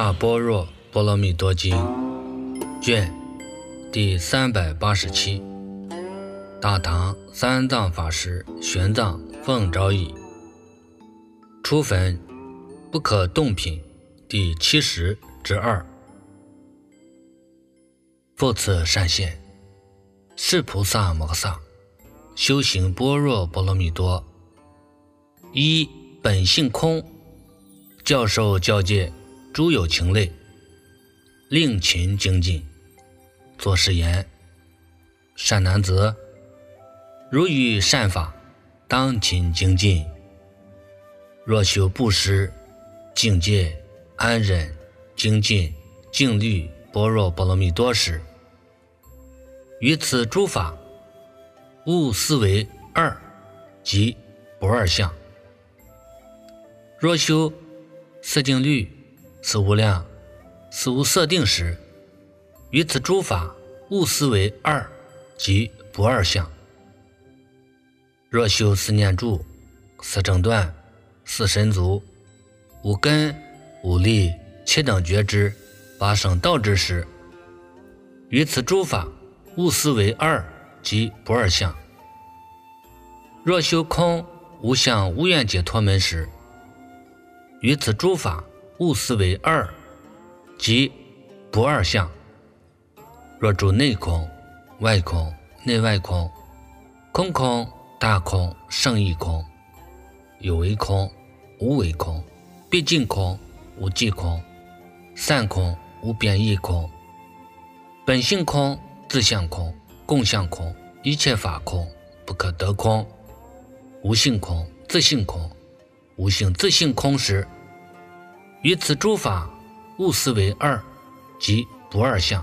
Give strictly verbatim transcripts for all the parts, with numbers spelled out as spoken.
萨般若波罗蜜多经卷第三百八十七，大唐三藏法师玄奘奉诏译，初分不可动品第七十之二。复次善现，是菩萨摩诃萨修行般若波罗蜜多，一本性空，教授教诫诸有情类，令勤精进。作是言：善男子，如遇善法，当勤精进。若修布施、境界、安忍、精进、静虑般若波罗蜜多时，于此诸法勿思为二，即不二相。若修四定律、四无量、四无色定时，于此诸法勿思为二，即不二相。若修四念住、四正断、四神足、五根、五力、七等觉知、八圣道之时，于此诸法勿思为二，即不二相。若修空无相无愿解脱门时，于此诸法勿思为二，即不二相。若住内空、外空、内外空、空空、大空、胜义空、有为空、无为空、毕竟空、无际空、散空、无边义空、本性空、自相空、共相空、一切法空、不可得空、无性空、自性空、无性自性空时，于此诸法勿思为二，即不二相。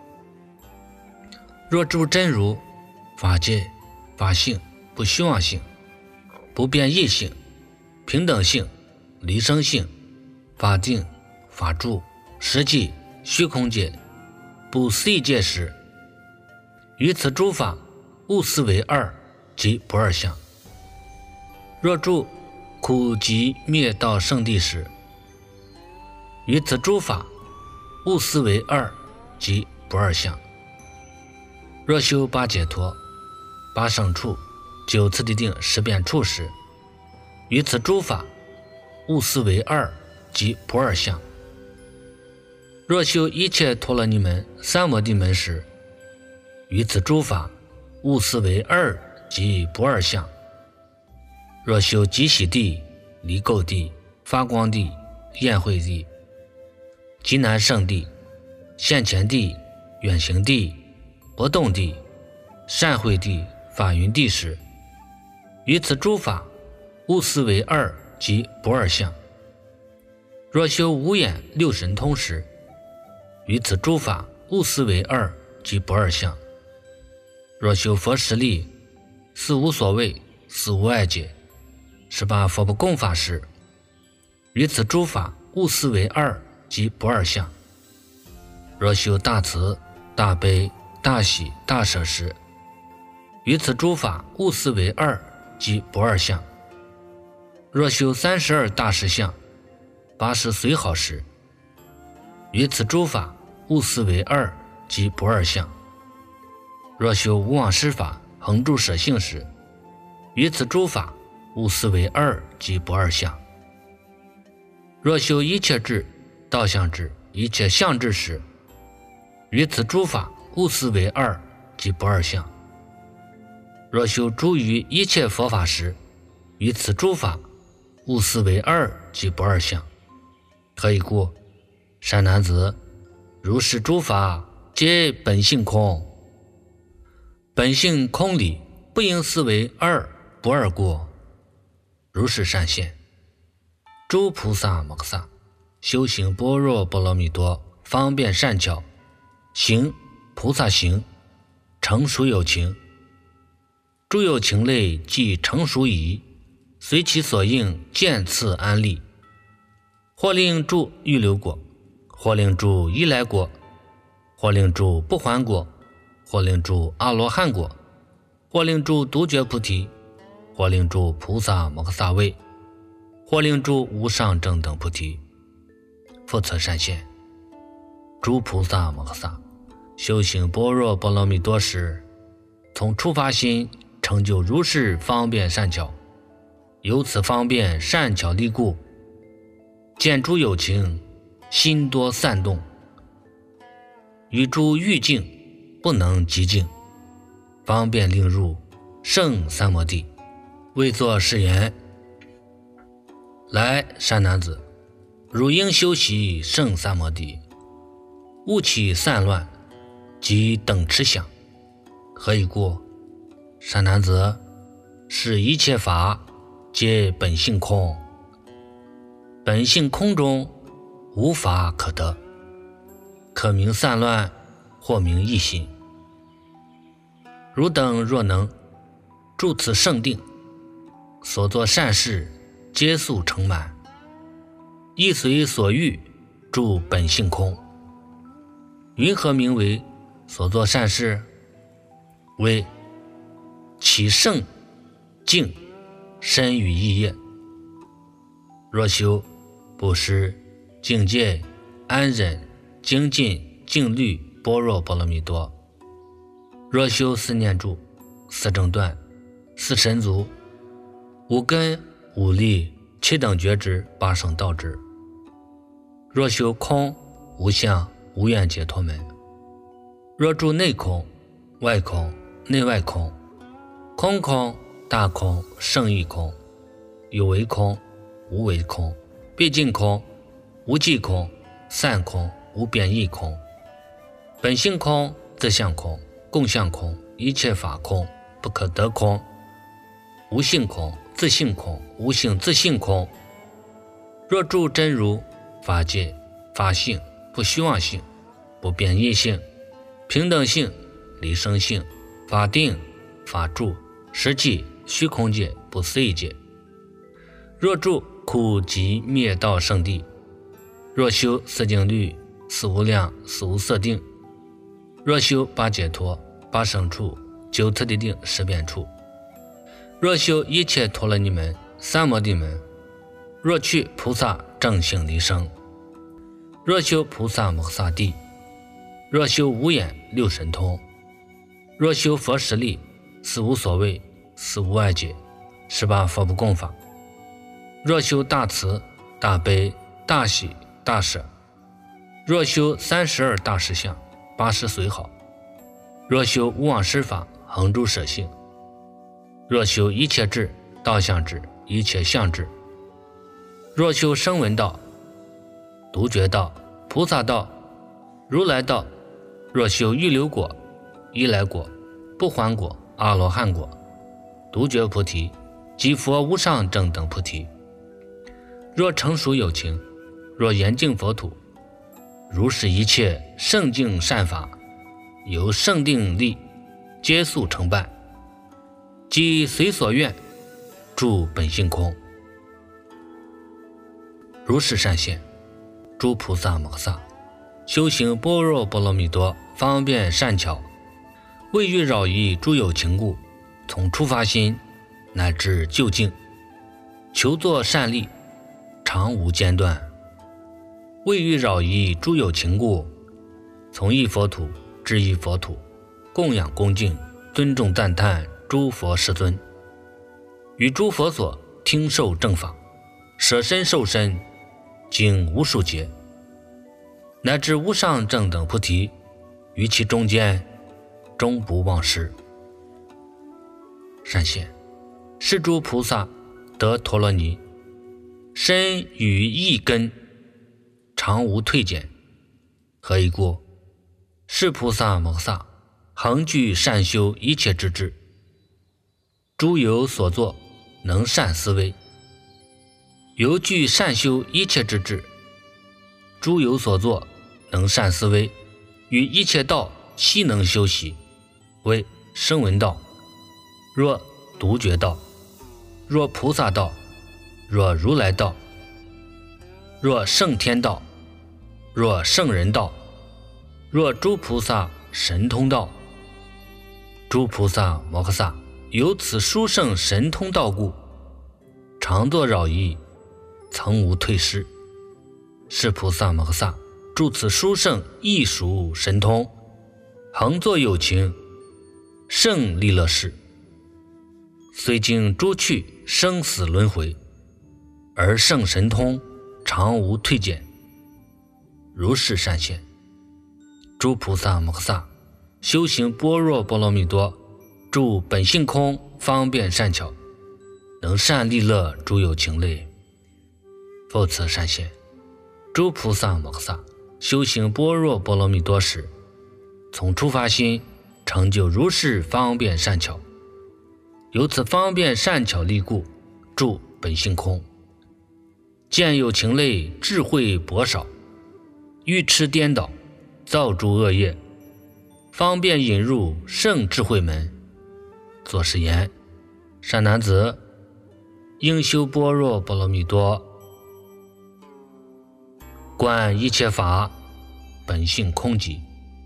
若住真如、法界、法性、不虚妄性、不变异性、平等性、离生性、法定、法住、实际、虚空界、不思议界时，于此诸法勿思为二，即不二相。若住苦集灭道圣地时，于此诸法勿思为二，即不二相。若修八解脱、八胜处、九次第定、十变处时，于此诸法勿思为二，即不二相。若修一切陀罗尼门、三摩地门时，于此诸法勿思为二，即不二相。若修极喜地、离垢地、发光地、宴会地、极难胜地、现前地、远行地、不动地、善会地、法云地时，于此诸法勿思为二，即不二相。若修五眼六神通时，于此诸法勿思为二，即不二相。若修佛十力、四无所谓、四无碍解、十八佛不共法时，于此诸法勿思为二，即不二相。若修大慈、大悲、大喜、大舍时，于此诸法勿思为二，即不二相。若修三十二大士相、八十随好时，于此诸法勿思为二，即不二相。若修无妄施法、恒住舍性时，于此诸法勿思为二，即不二相。若修一切智、道相智、一切相智时，于此诸法勿思为二，即不二相。若修诸于一切佛法时，于此诸法勿思为二，即不二相。何以故？善男子，如是诸法皆本性空，本性空理不应思为二，不二故。如是善现，诸菩萨摩诃萨修行般若波罗蜜多，方便善巧，行菩萨行，成熟有情。诸有情类即成熟矣，随其所应渐次安立，或令住预流果，或令住依来果，或令住不还果，或令住阿罗汉果，或令住独觉菩提，或令住菩萨摩诃萨位，或令住无上正等菩提。复此善现， 诸菩萨摩诃萨修行般若波罗蜜多时，从初发心成就如是方便善巧，由此方便善巧力故，见诸有情心多散动，与诸欲境不能极境，方便令入圣三摩地，为作是言：来，善男子，汝应修习圣三摩地，勿起散乱及等持想。何以故？善男子，是一切法皆本性空，本性空中无法可得，可名散乱，或名异心。汝等若能住此圣定，所作善事皆速成满，亦随所欲住本性空。云何名为所作善事？为起圣净身语意业。若修布施、净戒、安忍、精进、净虑、般若波罗蜜多，若修四念住、四正断、四神足、五根、五力、七等觉知、八圣道支，若修空、无相、无愿解脱门，若住内空、外空、内外空、空空、大空、圣义空、有为空、无为空、毕竟空、无际空、散空、无变异空、本性空、自相空、共相空、一切法空、不可得空、无性空、自性空、无性自性空。若住真如、法界、法性、不虚妄性、不变异性、平等性、离生性、法定、法住、实际、虚空界、不思议界。若住苦集灭道圣地，若修四静虑、四无量、四无色定，若修八解脱、八圣处、九次第定、十变处，若修一切陀罗尼门、三摩地门，若去菩萨正性离生，若修菩萨摩诃萨地，若修无眼六神通，若修佛实力、四无所谓、四无碍解、十八佛不共法，若修大慈、大悲、大喜、大舍，若修三十二大实相、八十随好，若修无妄施法、恒诸舍性，若修一切智、道相智、一切相智，若修声闻道、独觉道、菩萨道、如来道，若修预流果、依来果、不还果、阿罗汉果、独觉菩提及佛无上正等菩提，若成熟有情，若严净佛土，如是一切圣净善法，由圣定力皆速成办，即随所愿住本性空。如是善现，诸菩萨摩诃萨修行般若波罗蜜多方便善巧，为欲扰移诸有情故，从初发心乃至究竟，求作善力，常无间断。为欲扰移诸有情故，从一佛土至一佛土，供养恭敬尊重赞叹诸佛世尊，与诸佛所听受正法，舍身受身，经无数劫，乃至无上正等菩提，于其中间终不忘失。善现，是诸菩萨得陀罗尼，身与意根常无退减。何以故？是菩萨摩诃萨恒具善修一切之智，诸有所作能善思维，由具善修一切之智，诸有所作能善思维，与一切道悉能修习，为声闻道，若独觉道，若菩萨道，若如来道，若圣天道，若圣人道，若诸菩萨神通道。诸菩萨摩诃萨由此殊胜神通道故，常作扰移，曾无退失。是菩萨摩诃萨诸此殊胜异熟神通，恒作有情，胜利乐事，虽经诸趣生死轮回，而胜神通常无退减。如是善现，诸菩萨摩诃萨修行般若波罗蜜多，住本性空，方便善巧，能善利乐诸有情类。复次善现，诸菩萨摩诃萨修行般若波罗蜜多时，从初发心成就如是方便善巧，由此方便善巧力故，住本性空，见有情类智慧薄少，愚痴颠倒，造诸恶业，方便引入圣智慧门。作是言：善男子，应修般若波罗蜜多，观一切法本性空寂。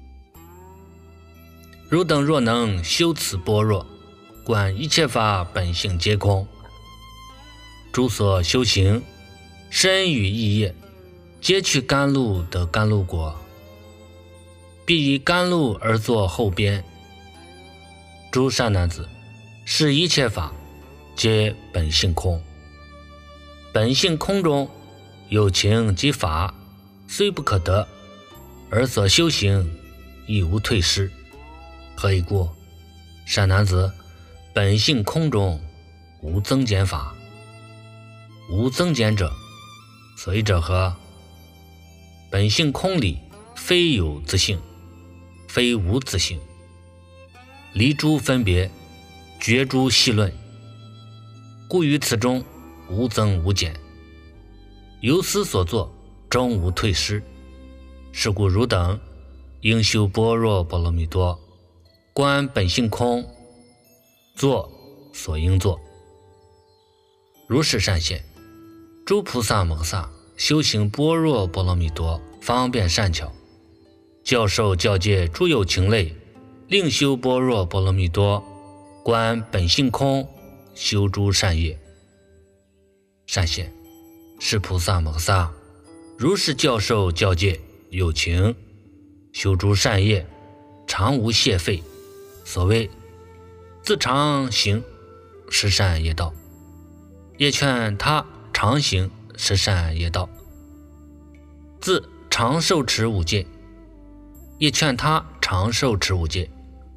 汝等若能修此般若，观一切法本性皆空，诸所修行身语意业，皆取甘露得甘露果，必以甘露而作后边。诸善男子，是一切法皆本性空，本性空中有情及法虽不可得，而所修行亦无退失。何以故？善男子，本性空中无增减法，无增减者，所以者何？本性空里非有自性，非无自性，离诸分别，绝诸细论，故于此中无增无减，由思所作，终无退失。是故汝等应修般若波罗蜜多，观本性空，作所应作。如是善现，诸菩萨摩诃萨修行般若波罗蜜多，方便善巧，教授教诫诸有情类，另修般若波罗蜜多，观本性空，修诸善业。善现，是菩萨摩诃萨如是教授教诫有情，修诸善业，常无懈废。所谓自常行十善业道，也劝他常行十善业道；自常受持五戒，也劝他常受持五戒；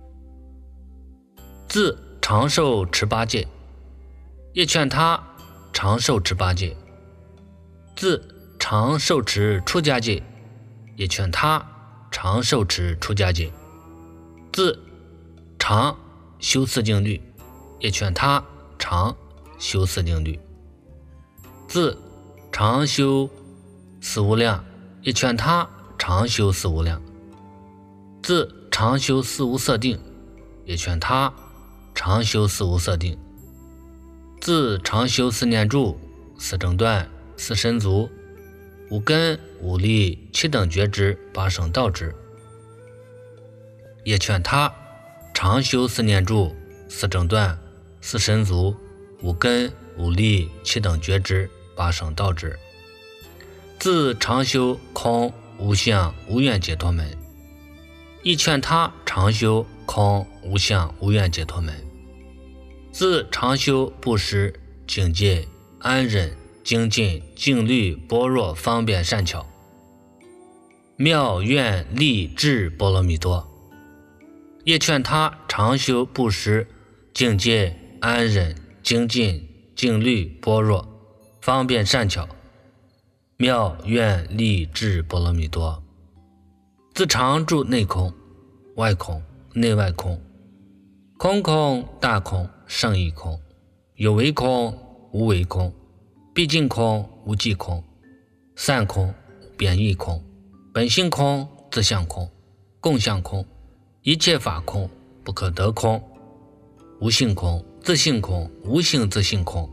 自常受持八戒，也劝他常受持八戒；自常受持出家戒，也劝他常受持出家戒；自常修四静虑，也劝他常修四静虑；自常修四无量，也劝他常修四无量；自常修四无色定，也劝他常修四无色定；自常修四念住、四正断、四身足、五根、五力、七等觉知、八圣道支，也劝他常修四念住、四正断、四身足、五根、五力、七等觉知、八圣道支；自常修空无相无愿解脱门，亦劝他常修空无相无愿解脱门；自常修布施、境界、安忍、精进、静虑、般若方便善巧、妙愿力智波罗蜜多，也劝他常修布施、境界、安忍、精进、静虑、般若方便善巧、妙愿力智波罗蜜多。自常住内空、外空、内外空、空空、大空、胜义空、有为空、无为空、毕竟空、无际空、散空、贬义空、本性空、自相空、共相空、一切法空、不可得空、无性空、自性空、无性自性空，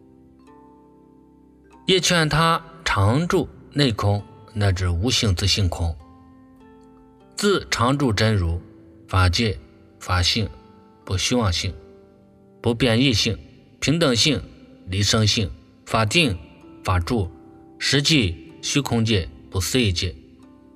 也劝他常住内空，乃至无性自性空。自常住真如、法界、法性、不虚妄性、不变异性、平等性、离生性、法定、法住、实际、虚空界、不思议界、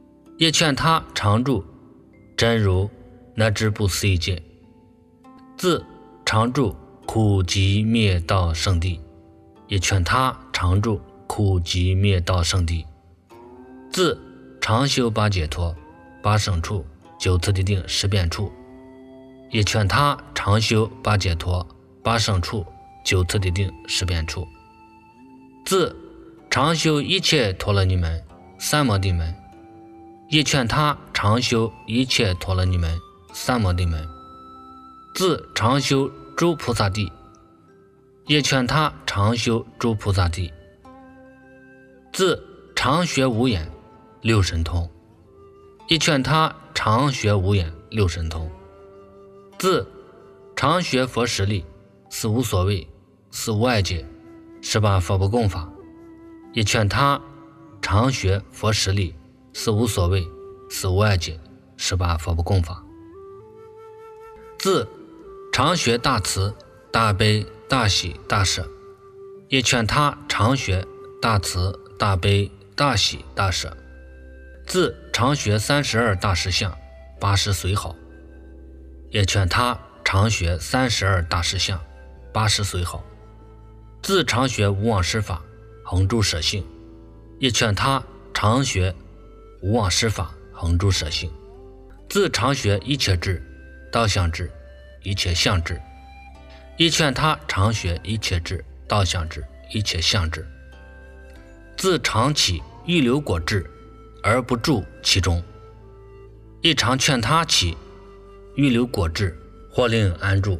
也劝他常住真如乃至不思议界，自常住苦集灭道圣地，也劝他常住苦集灭道圣地，自常修八解脱八胜处九次地定十变处，也劝他常修八解脱八胜处九次地定十变处，自常修一切陀罗尼门三摩地门，也劝他常修一切陀罗尼门三摩地门，自常修诸菩萨地，也劝他常修诸菩萨地，自常学无眼六神通，也劝他常学无眼六神通，自常学佛实力四无所谓四无碍界十八佛不共法，也劝他常学佛实力四无所谓四无碍界十八佛不共法，自常学大慈大悲大喜大舍，也劝他常学大慈大悲大喜大舍，自常学三十二大实相八十随好，也劝他常学三十二大实相八十随好，自常学无妄施法恒诸舍性，也劝他常学无妄施法恒诸舍性，自常学一切智道相智一切相智，也劝他常学一切智道相智一切相智，自常起预流果智而不住其中，也常劝他起预流果智或令安住，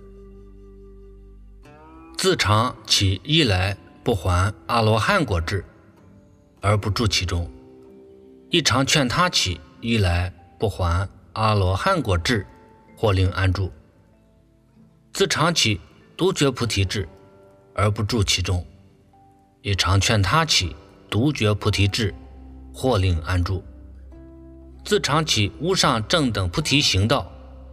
自常起一来不还阿罗汉果智而不住其中，亦常劝他起一来不还阿罗汉果智或令安住，自常起独觉菩提智而不住其中，也常劝他起独觉菩提智或令安住，自常起无上正等菩提行道，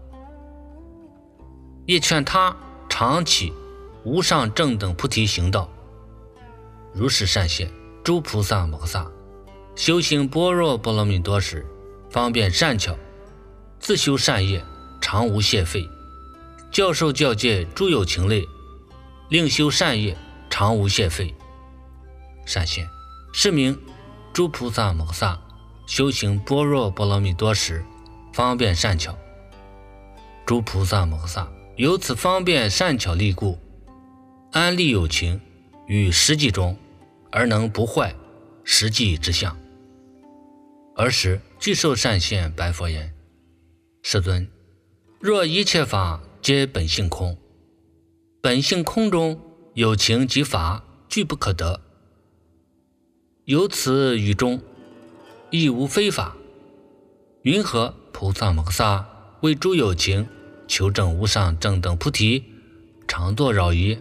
也劝他常起无上正等菩提行道。如是善现诸菩萨摩诃萨修行般若波罗蜜多时，方便善巧，自修善业常无懈废，教授教诫诸有情类，令修善业常无懈废。善现是名诸菩萨摩诃萨修行般若波罗蜜多时，方便善巧。诸菩萨摩诃萨由此方便善巧力故，安立有情于实际中，而能不坏实际之相。尔时具受善现白佛言：世尊，若一切法皆本性空，本性空中有情及法俱不可得，由此语中亦无非法，云何菩萨摩诃萨为诸有情求证无上正等菩提，常作扰疑？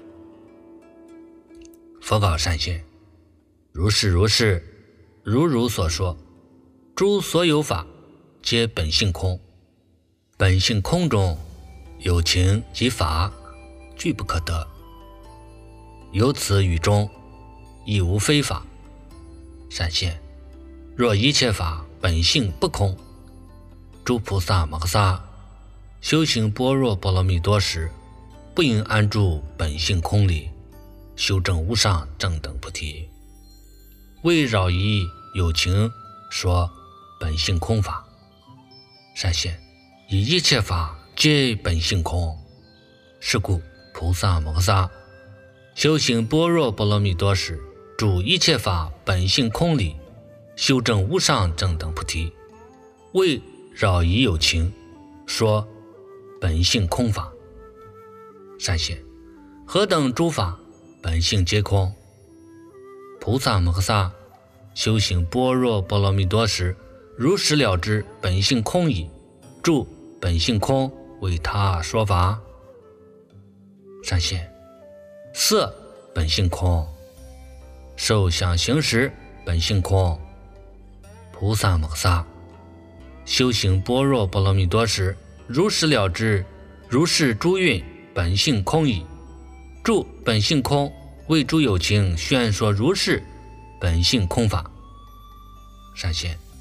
佛告善现：如是如是，如如所说，诸所有法皆本性空，本性空中有情及法俱不可得，由此语中亦无非法。善现，若一切法本性不空，诸菩萨摩诃萨修行般若波罗蜜多时，不应安住本性空里，修证无上正等菩提，为扰疑有情说本性空法。善现，以一切法皆本性空，是故菩萨摩诃萨修行般若波罗蜜多时，住一切法本性空里，修证无上正等菩提，为扰疑有情说本性空法。善现，何等诸法本性皆空？菩萨摩诃萨修行般若波罗蜜多时，如实了知本性空矣，住本性空为他说法。善现，色本性空，受想行识本性空。菩萨摩诃萨修行般若波罗蜜多时，如实了知如是诸蕴本性空矣，住本性空为诸有情宣说如是本性空法。善现，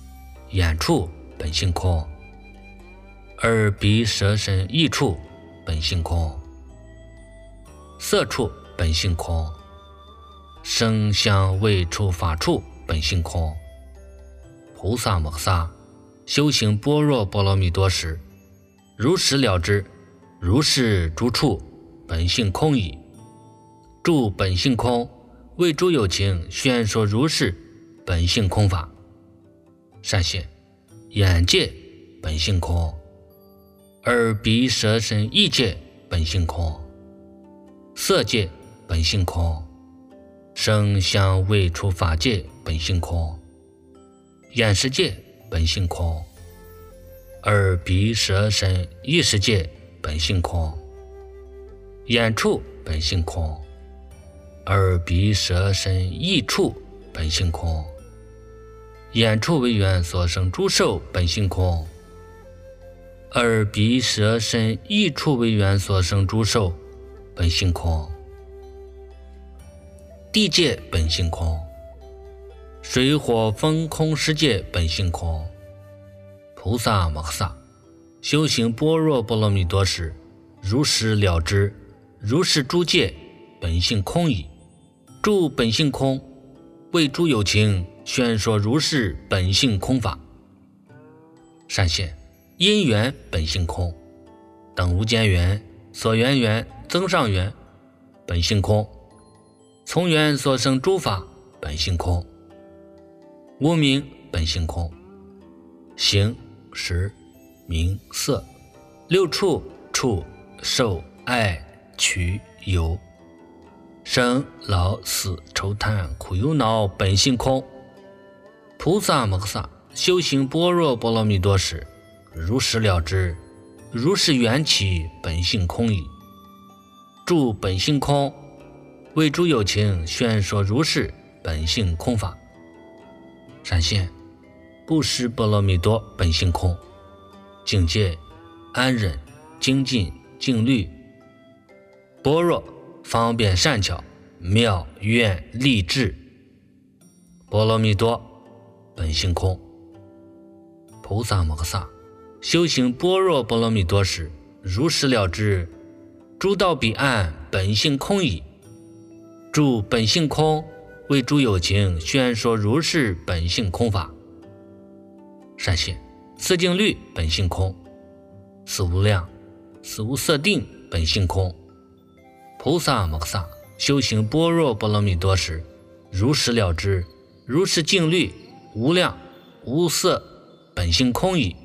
眼处本性空，耳鼻舌身意处本性空，色处本性空，声香味触法处本性空。菩萨摩萨修行般若波罗蜜多时，如实了知如是诸处本性空矣。住本性空，为诸有情宣说如是本性空法。善现眼界本性空，耳鼻舌身意界本性空，色界本性空，声香味触法界本性空，眼识界本性空，耳鼻舌身意识界本性空，眼处本性空，耳鼻舌身意处本性空，眼处为缘所生诸受本性空，耳鼻舌身意处为缘所生诸受本性空。地界本性空，水火风空世界本性空。菩萨摩萨修行般若波罗蜜多时，如实了知如是诸界本性空矣。住本性空，为诸有情宣说如是本性空法。善现因缘本性空，等无间缘所缘缘增上缘本性空，从缘所生诸法本性空，无明本性空，形识名色六处触受爱取有生老死愁贪苦忧恼本性空。菩萨摩萨修行般若波罗蜜多时，如实了知如是缘起本性空矣。住本性空，为诸有情宣说如是本性空法。善现布施波罗蜜多本性空，境界安忍精进静虑，般若方便善巧妙愿力智波罗蜜多本性空。菩萨摩萨修行般若波罗蜜多时，如实了知诸道彼岸本性空矣。住本性空，为诸有情宣说如是本性空法。善现四境律本性空，四无量四无色定本性空。菩萨摩萨修行般若波罗蜜多时，如实了知如是境律无量无色本性空矣。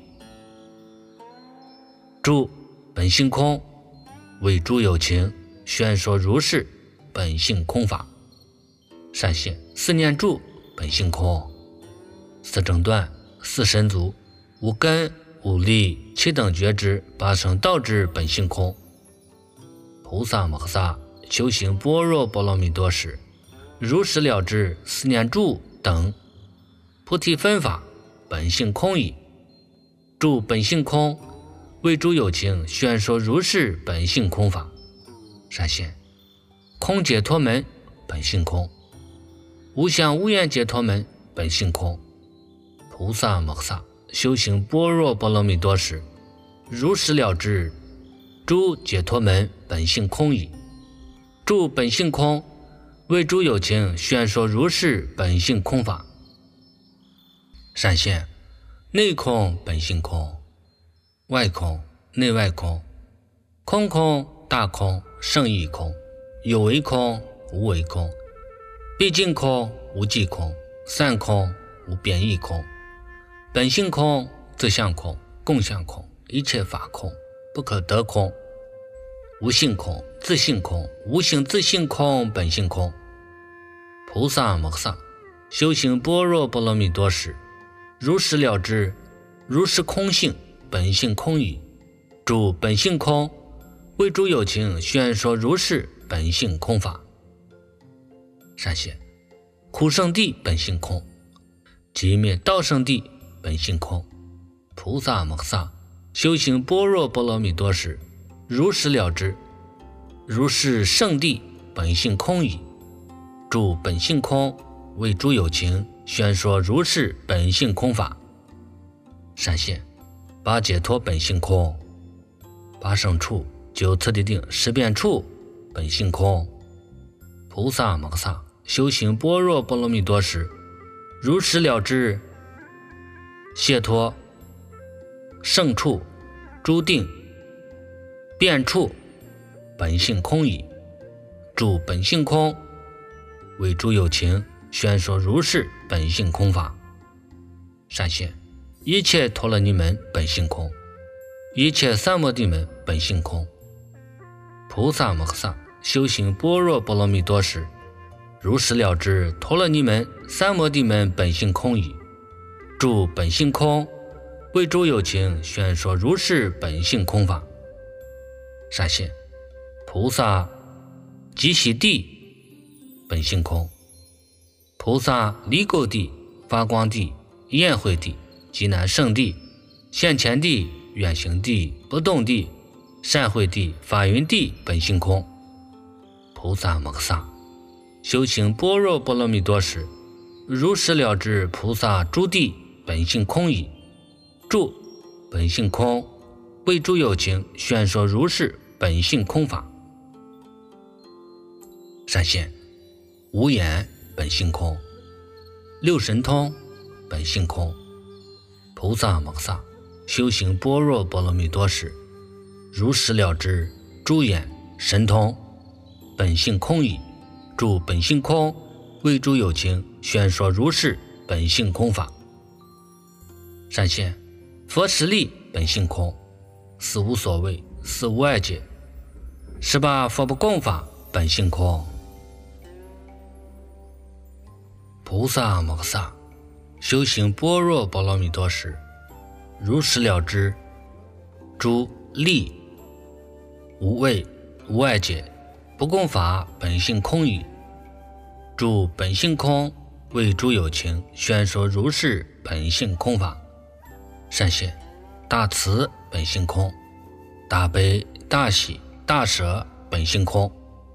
住本性空，为诸有情宣说如是本性空法。善现四念住本性空，四正断四神足无根无力七等觉知八圣道之本性空。菩萨摩萨修行般若波罗蜜多时，如实了知四念住等菩提分法本性空矣。住本性空，为诸有情宣说如是本性空法。善现空解脱门本性空，无相无愿解脱门本性空。菩萨摩萨修行般若波罗蜜多时，如实了知诸解脱门本性空矣。住本性空，为诸有情宣说如是本性空法。善现内空本性空，外空内外空，空空大空胜义空，有为空无为空，毕竟空无际空，散空无变异空，本性空自相空共相空，一切法空不可得空，无性空自性空无性自性空本性空。菩萨摩萨修行般若波罗蜜多时，如实了知如是空性本性空矣。住本性空，为诸有情宣说如是本性空法。善现苦圣地本性空，寂灭道圣地本性空。菩萨摩萨修行般若波罗蜜多时，如实了知如是圣地本性空矣。住本性空，为诸有情宣说如是本性空法。 闪现八解脱本性空，八胜处九次第定十遍处本性空。菩萨摩诃萨修行般若波罗蜜多时，如实了知解脱胜处诸定遍处本性空矣。诸本性空，为诸有情宣说如是本性空法。闪现一切陀罗尼门本性空，一切三摩地门本性空。菩萨摩诃萨修行般若波罗蜜多时，如实了知陀罗尼门三摩地门本性空矣。诸本性空，为诸有情宣说如是本性空法。闪现菩萨极喜地本性空，菩萨离垢地发光地焰慧地极难胜地现前地远行地不动地善慧地法云地本性空。菩萨摩诃萨修行般若波罗蜜多时，如实了知菩萨诸地本性空矣。诸本性空，为诸有情宣说如是本性空法。闪现无眼本性空，六神通本性空。菩萨摩诃萨修行般若波罗蜜多时，如实了知诸眼神通本性空矣。诸本性空，为诸有情宣说如是本性空法。闪现佛实力本性空，死无所谓死无碍解，十八佛不共法本性空。菩萨摩诃萨修行般若波罗蜜多时，如实了知诸力无畏无碍解不共法本性空矣。诸本性空，为诸有情宣说如是本性空法。闪现大慈本性空，大悲大喜大舍本性空。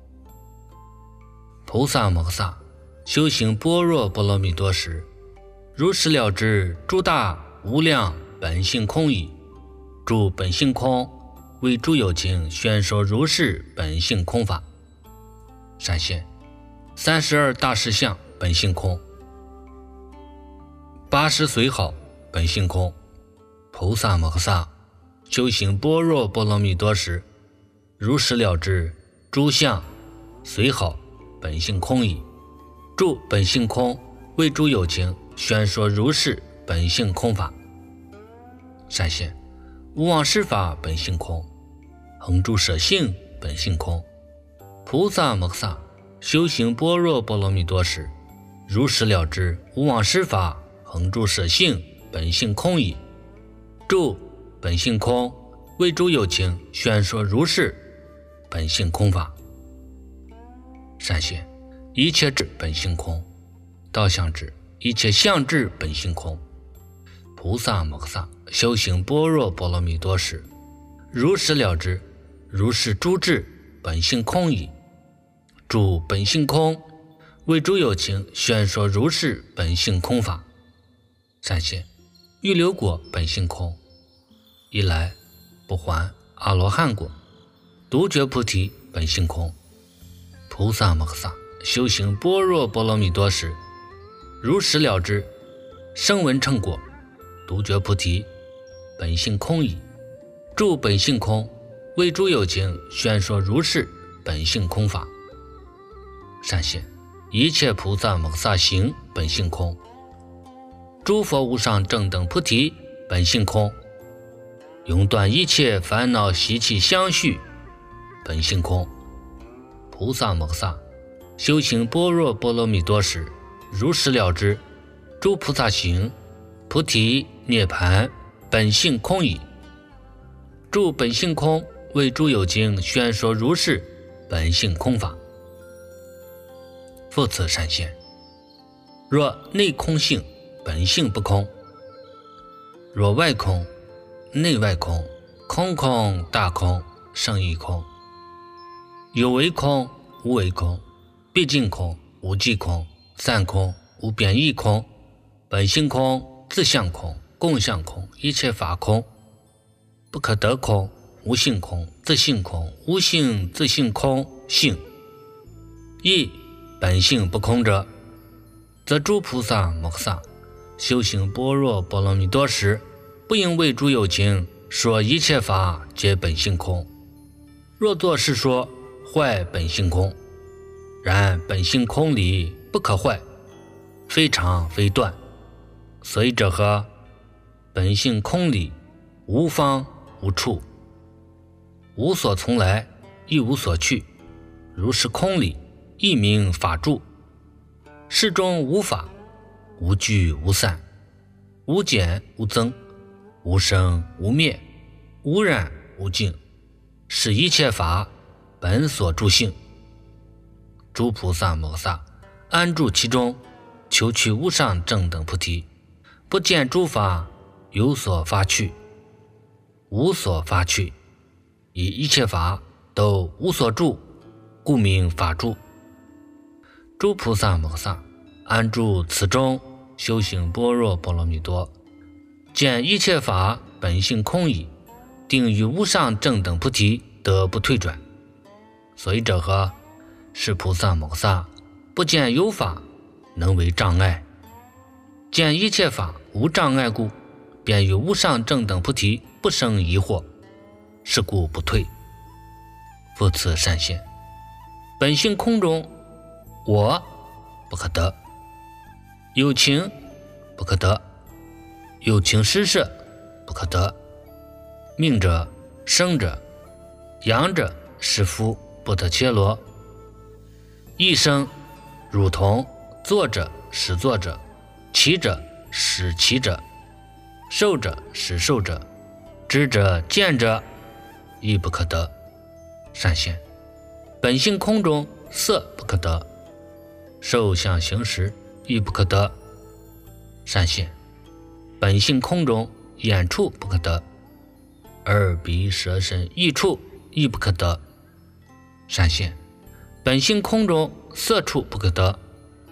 菩萨摩诃萨修行般若波罗蜜多时，如实了知诸大无量本性空矣。诸本性空，为诸有情宣说如是本性空法。闪现三十二大士相本性空，八十随好本性空。菩萨摩诃萨修行般若波罗蜜多时，如实了知诸相随好本性空矣。诸本性空，为诸有情宣说如是本性空法。闪现无妄施法本性空，恒住舍性本性空。菩萨摩诃萨修行般若波罗蜜多时，如实了知无妄施法恒住舍性本性空矣。诸本性空，为诸有情宣说如是本性空法。闪现一切智本性空，道相智一切相智本性空。菩萨摩诃萨修行般若波罗蜜多时，如实了知如是诸智本性空矣。诸本性空，为诸有情宣说如是本性空法。闪现预流果本性空，一来不还阿罗汉果，独觉菩提本性空。菩萨摩诃萨修行般若波罗蜜多时，如实了知声闻乘果独觉菩提本性空矣。诸本性空，为诸有情宣说如是本性空法。闪现一切菩萨摩诃萨行本性空，诸佛无上正等菩提本性空，永断一切烦恼习气相续本性空。菩萨摩诃萨修行般若波罗蜜多时，如实了知诸菩萨行菩提涅盘本性空矣。诸本性空，为诸有情宣说如是本性空法。复次闪现若内空性本性不空，若外空内外空，空空大空胜义空，有为空无为空，毕竟空无际空，散空无变异空，本性空自相空共相空，一切法空，不可得空，无性空，自性空，无性自性空性。亦本性不空者，则诸菩萨摩诃萨修行般若波罗蜜多时，不应为诸有情说一切法皆本性空。若作是说，坏本性空。然本性空理不可坏，非常非断。所以者何？本性空理无方无处，无所从来，亦无所去。如是空理，亦名法住。世中无法，无聚无散，无减无增，无生无灭，无染无净，是一切法本所住性。诸菩萨摩诃萨安住其中，求取无上正等菩提，不见诸法有所发去，无所发去，以一切法都无所住，故名法住。诸菩萨摩诃萨安住此中，修行般若波罗蜜多，见一切法本性空矣，定于无上正等菩提，得不退转。所以者何？是菩萨摩诃萨不见有法能为障碍，见一切法无障碍故，便于无上正等菩提不生疑惑，是故不退。复次善现，本性空中，我不可得，有情不可得，有情施设不可得，命者生者，阳者是夫不得切罗，一生如同作者使作者，骑者使骑者，受者使受者，知者见者，亦不可得。善现，本性空中，色不可得，受想行识亦不可得。善现，本性空中，眼处不可得，耳鼻舌身意处亦不可得。善现，本性空中，色处不可得，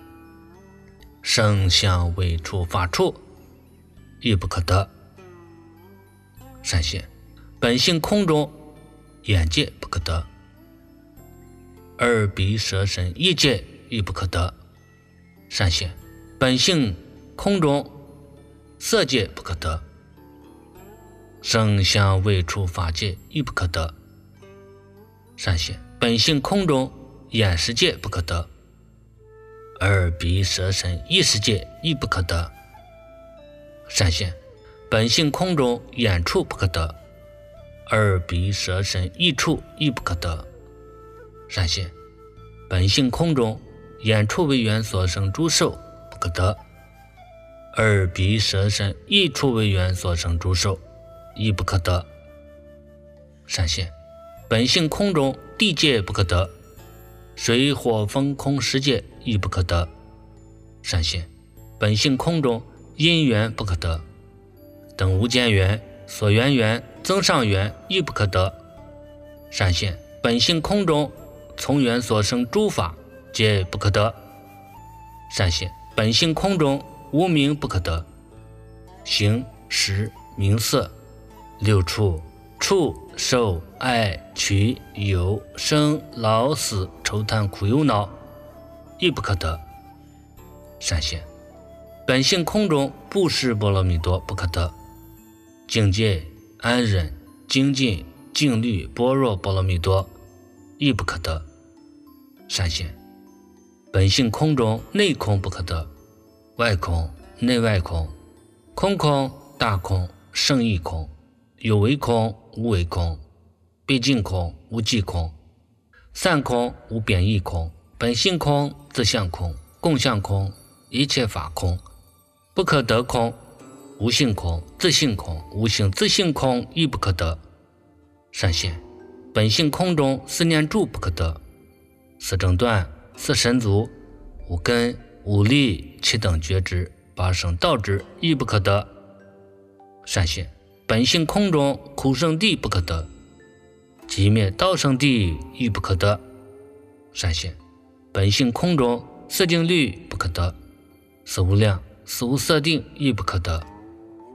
声香味触法处亦不可得。善现，本性空中，眼界不可得，耳鼻舌身意界亦不可得。善现，本性空中，色界不可得，声香味触法界亦不可得。善现，本性空中，眼识界不可得，耳鼻舌身意识界亦不可得。善现，本性空中，眼处不可得，耳鼻舌身意处亦不可得。善现，本性空中，眼处为缘所生诸受不可得，耳鼻舌身意处为缘所生诸受亦不可得。善现，本性空中，地界不可得，水火风空十界亦不可得。善现，本性空中，因缘不可得，等无间缘、所缘缘、增上缘亦不可得。善现，本性空中，从缘所生诸法皆不可得。善现，本性空中，无名不可得，形识名色六处触受爱取有生老死愁叹苦忧恼亦不可得。善现，本性空中，布施波罗蜜多不可得，境界安忍精进静虑般若波罗蜜多亦不可得。善现，本性空中，内空不可得，外空内外空，空空大空胜义空，有为空无为空，毕竟空无际空，散空无贬义空，本性空自相空，共相空，一切法空，不可得空，无性空自性空，无性自性空亦不可得。善现，本性空中，四念住不可得，四正断四神足五根五力七等觉知八圣道知亦不可得。善现，本性空中，苦圣地不可得，寂灭道圣地亦不可得。善现，本性空中，色定律不可得，四无量四无色定亦不可得。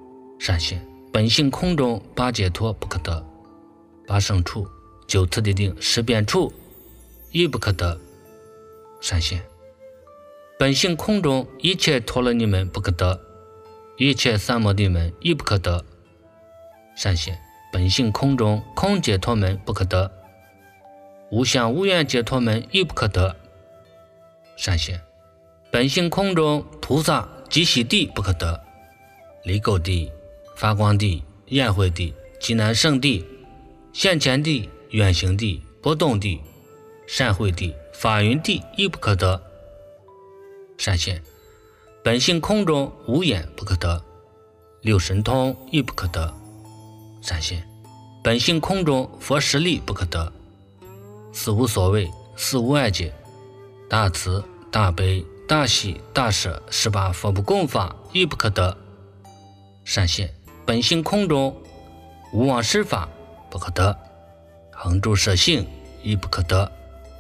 善现本性空中，八解脱不可得，八胜处九次第定，十变处亦不可得。善现本性空中，一切陀罗尼门不可得，一切三摩地门亦不可得。善现本性空中，空解脱门不可得，无相无愿解脱门亦不可得。善现本性空中，菩萨极喜地不可得，离垢地、发光地、焰慧地、极难胜地、现前地、远行地、波动地、善慧地、法云地亦不可得。善现本性空中，无眼不可得，六神通亦不可得。善现本性空中，佛实力不可得，四无所谓、四无碍解、大慈大悲大喜大舍十八佛不共法亦不可得。善现本性空中，无妄施法不可得，恒住舍性亦不可得。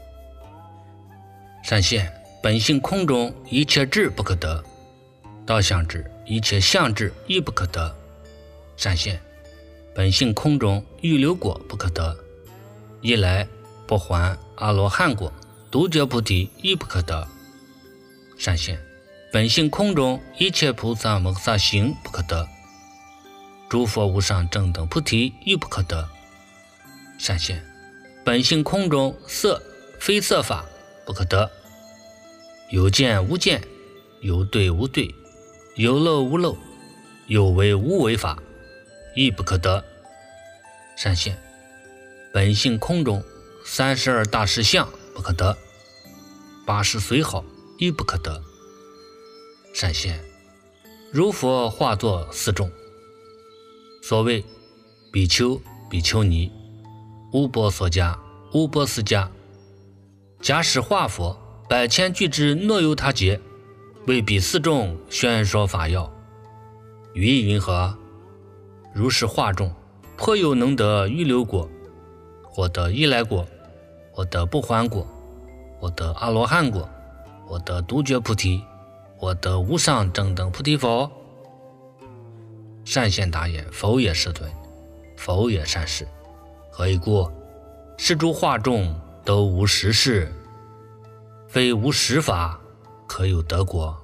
善现本性空中，一切智不可得，道相智、一切相智亦不可得。善现本性空中，预流果不可得，一来不还阿罗汉果、独觉菩提亦不可得。善现本性空中，一切菩萨摩诃萨行不可得，诸佛无上正等菩提亦不可得。善现本性空中，色非色法不可得，有见无见，有对无对，有漏无漏，有为无为法亦不可得。善现本性空中，三十二大士相不可得，八十随好亦不可得。善现如佛化作四众，所谓比丘、比丘尼、乌波索迦、乌波斯迦，假使化佛百千俱之诺由他劫，为彼四众宣说法要。语意云何？如是化众，颇有能得预流果，或得依来果，或得不还果，或得阿罗汉果，或得独觉菩提，或得无上正等菩提否？善现答言：否也，世尊，否也，善士。何以故？是诸化众都无实事，非无实法，可有得果？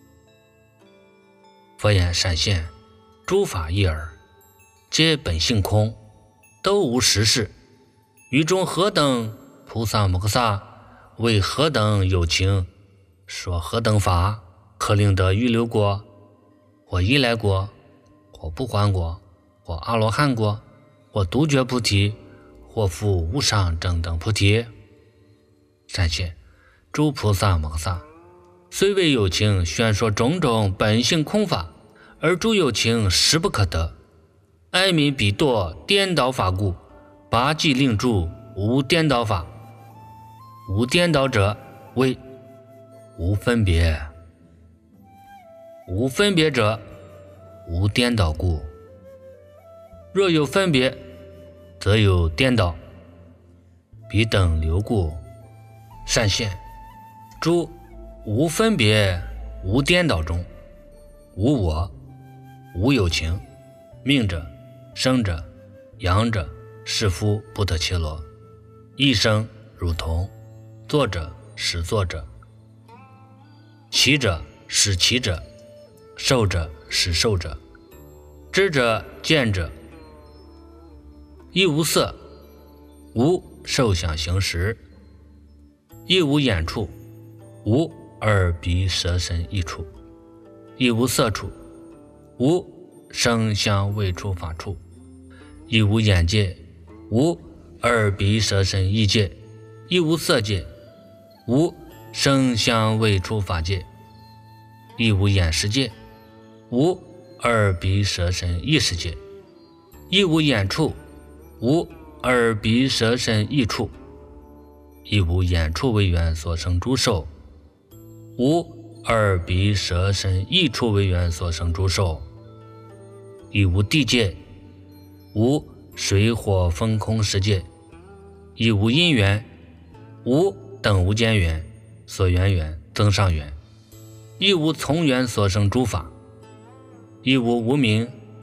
佛言：善现，诸法一耳，皆本性空，都无实事。于中何等菩萨摩诃萨为何等有情，说何等法，可令得预流果，或依来果，或不还果，或阿罗汉果，或独觉菩提，或复无上正等菩提？善现诸菩萨摩诃萨虽为有情宣说种种本性空法，而诸有情实不可得，哀悯彼堕颠倒法故，拔济令住无颠倒法。无颠倒者为无分别，无分别者无颠倒故。若有分别，则有颠倒，彼等流故。善现诸无分别无颠倒中，无我，无有情，命者、生者、阳者、士夫、不得切罗，一生如同，作者、使作者，骑者、使骑者，受者、使受者，知者、见者，亦无色，无受想行识，亦无眼处，无耳鼻舌身意处，亦无色处，无声香味触法处，亦无眼界，无耳鼻舌身意界，亦无色界，无声香味触法界，亦无眼识界，无耳鼻舌身意识界，亦无眼处，无耳鼻舌身意处，亦无眼处为缘所生诸受，无耳鼻舌身意处为缘所生诸受，亦无地界，无水火风空世界，亦无因缘，无等无间缘、所缘缘、增上缘，亦无从缘所生诸法，亦无无明，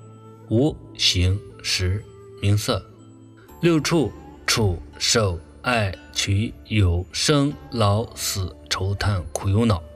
无形识名色。六处触受爱取有生老死愁叹苦忧恼。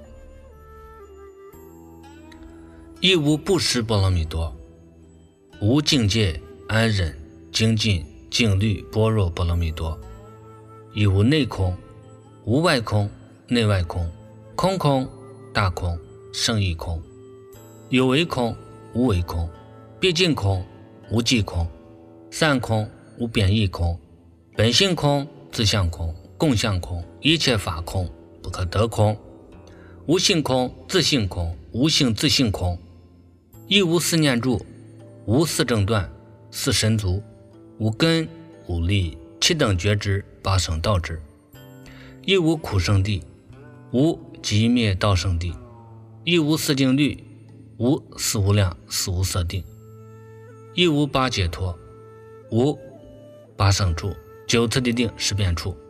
亦无不识波罗蜜多，无境界安忍精进静虑般若波罗蜜多。亦无内空，无外空，内外空，空空大空，胜义空，有为空，无为空，毕竟空，无际空，散空，无变异空，本性空，自相空，共相空，一切法空，不可得空，无性空，自性空，无性自性空。亦无四念住，无四正断，四神足，无根无力，七等觉知，八圣道智。亦无苦圣地，无寂灭道圣地。亦无四静虑，无四无量，四无色定。亦无八解脱，无八圣处，九次第定，十变处。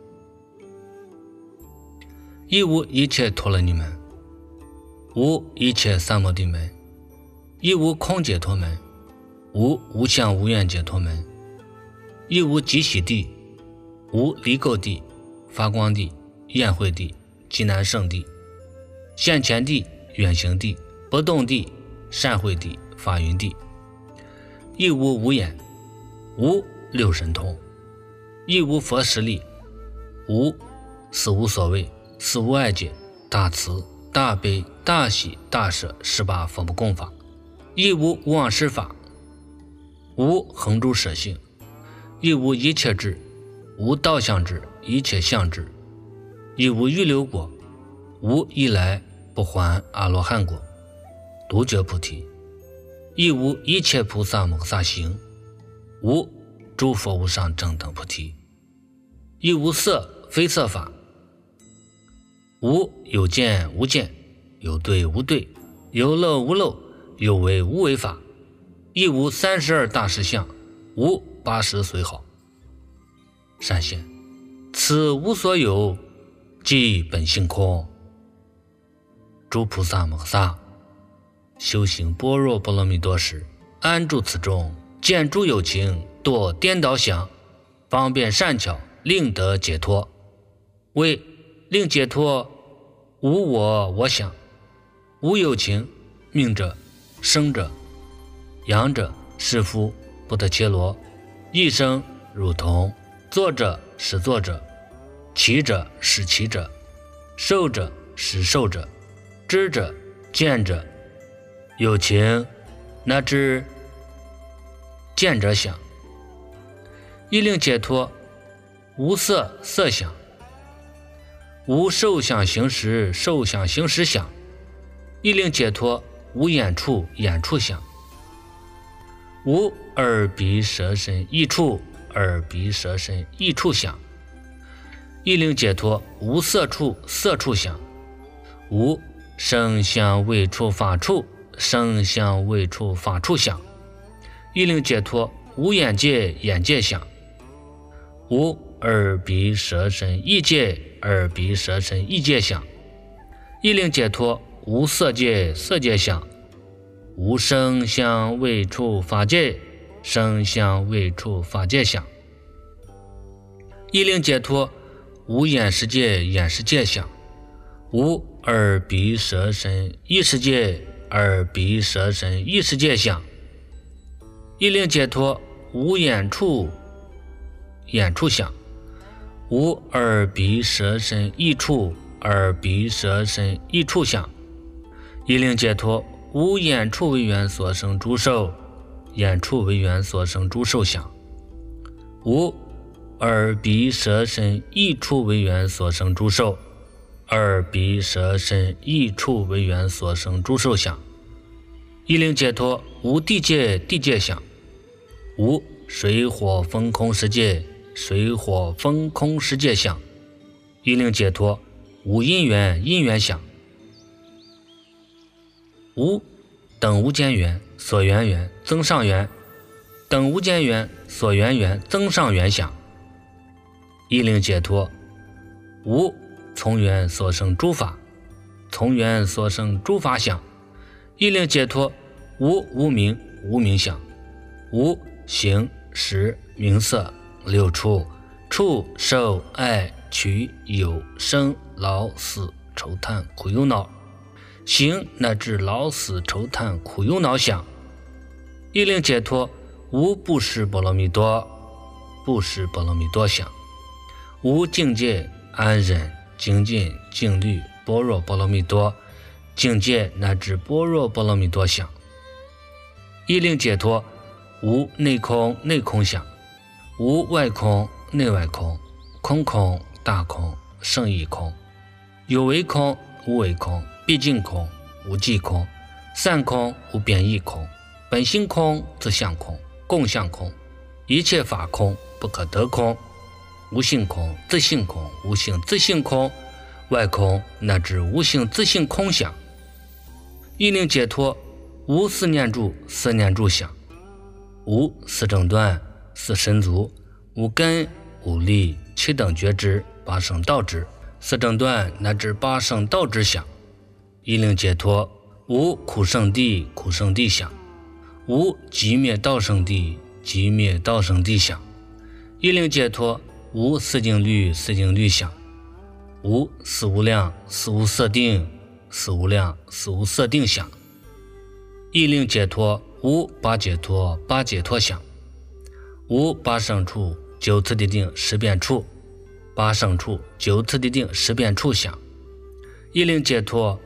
亦无一切陀罗尼门，无一切三摩地门。亦无空解脱门，无无相无愿解脱门。亦无极喜地，无离垢地，发光地，宴会地，极难胜地，现前地，远行地，不动地，善会地，法云地。亦无无眼，无六神通。亦无佛实力，无死无所谓，死无碍解，大慈大悲大喜大舍十八佛不共法。亦无无妄施法，无恒诸舍性。亦无一切智，无道相智，一切相智。亦无预流果，无一来不还阿罗汉果，独觉菩提。亦无一切菩萨摩诃萨行，无诸佛无上正等菩提。亦无色非色法，无有见无见，有对无对，有漏无漏，有为无为法。亦无三十二大实相，无八十随好。善现，此无所有，即本性空。诸菩萨摩诃萨修行般若波罗蜜多时，安住此中，见诸有情堕颠倒想，方便善巧，令得解脱。为令解脱无我我想，无有情，命者生者阳者是夫不得切罗，一生如同，作者使作者，骑者使骑者，受者使受者，知者见者，有情乃至见者想。亦令解脱无色色想，无受想行识受想行识想。亦令解脱无眼处眼处想，无耳鼻舌身意处耳鼻舌身意处想。亦令解脱无色处色处想，无声香味触法处声香味触法处想。亦令解脱无眼界眼界想，无耳鼻舌身意界耳鼻舌身意界想。亦令解脱无色界色界想，无声香味触法界声香味触法界想。亦令解脱无眼识界眼识界想，无耳鼻舌身意识界耳鼻舌身意识界想。亦令解脱无眼处眼处想，无耳鼻舌身意处耳鼻舌身意处想。亦令解脱无眼处为缘所生诸受眼处为缘所生诸受想，无耳鼻舌身意处为缘所生诸受耳鼻舌身意处为缘所生诸受想。亦令解脱无地界地界想，无水火风空世界水火风空世界想。亦令解脱无因缘因缘想，无等无间缘所缘缘增上缘等无间缘所缘缘增上缘想。亦令解脱无从缘所生诸法从缘所生诸法想。亦令解脱无无明无明想， 无形识名色六处，触受爱取有生老死愁叹苦忧恼。行乃至老死愁叹苦忧恼想，一令解脱，无不是波罗蜜多，不是波罗蜜多想，无境界安忍精进静虑般若波罗蜜多境界乃至般若波罗蜜多想，一令解脱，无内空内空想，无外空内外空，空空大空胜义空，有为空无为空，毕竟空无际空，散空无变异空，本性空自相空，共相空，一切法空不可得空，无性空自性空，无性自性空，外空乃至无性自性空想，一令解脱，无四念住四念住想，无四正断四神足，无根无力七等觉知八圣道知，四正断乃至八圣道知想，一令解脱，无苦圣地苦圣地想，无寂灭道圣地寂灭道圣地想，一令解脱，无四境律四境律想，无四无量四无色定四无量四无色定想，一令解脱，无八解脱八解脱想，无八胜处九次第定十变处八胜处九次第定十变处想，一令解脱，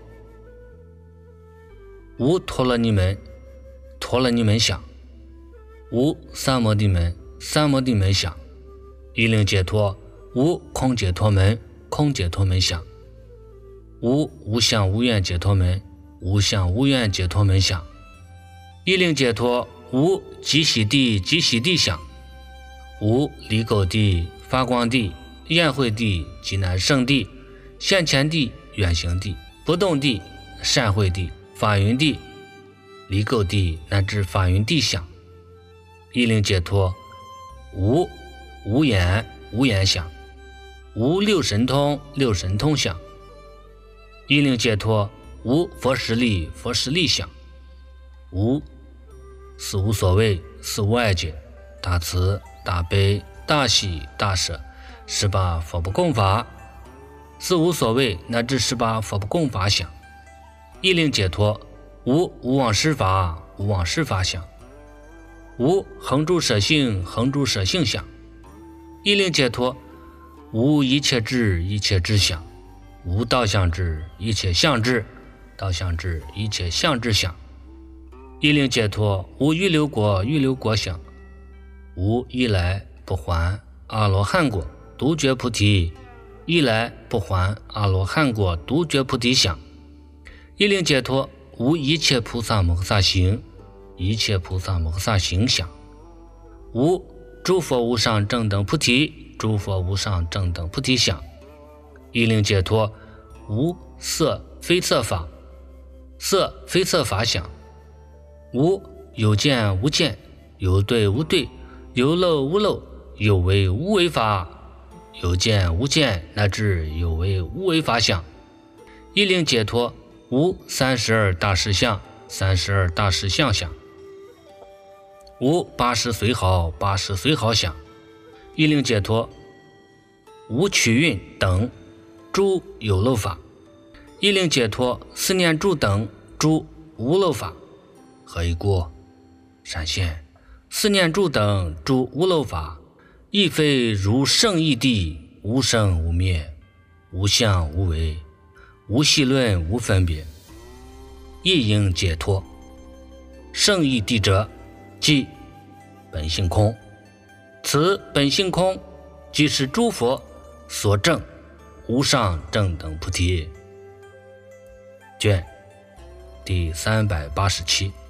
无陀罗尼门陀罗尼门想，无三摩地门三摩地门想，一令解脱，无空解脱门空解脱门想，无无相无愿解脱门无相无愿解脱门想，一令解脱，无极喜地极喜地想，无离垢地发光地宴会地极难胜地现前地远行地不动地善会地法云地离垢地乃至法云地想，一令解脱，无无言无言想，无六神通六神通想，一令解脱，无佛实力佛实力想，无四无所谓四无碍解大慈大悲大喜大舍十八佛不共法，四无所谓乃至十八佛不共法想，一令解脱，无无妄施法无妄施法想，无恒住舍性恒住舍性想，一令解脱，无一切智一切智想，无道相智一切相智道相智一切相智想，一令解脱，无预流果预流果想，无一来不还阿罗汉果独觉菩提一来不还阿罗汉果独觉菩提想，一令解脱，无一切菩萨摩诃萨行一切菩萨摩诃萨行想，无诸佛无上正等菩提诸佛无上正等菩提想，一令解脱，无色非色法色非色法想，无有见无见有对无对有漏无漏有为无为法有见无见乃至有为无为法想，一令解脱，无三十二大士相三十二大士相想，无八十随好八十随好想，一令解脱，无取运等诸有漏法，一令解脱，四念住等诸无漏法。何以故？闪现四念住等诸无漏法，亦非如圣义地无生无灭无相无为无细论无分别，亦应解脱。圣义地者，即本性空，此本性空即是诸佛所证无上正等菩提。卷第三百八十七。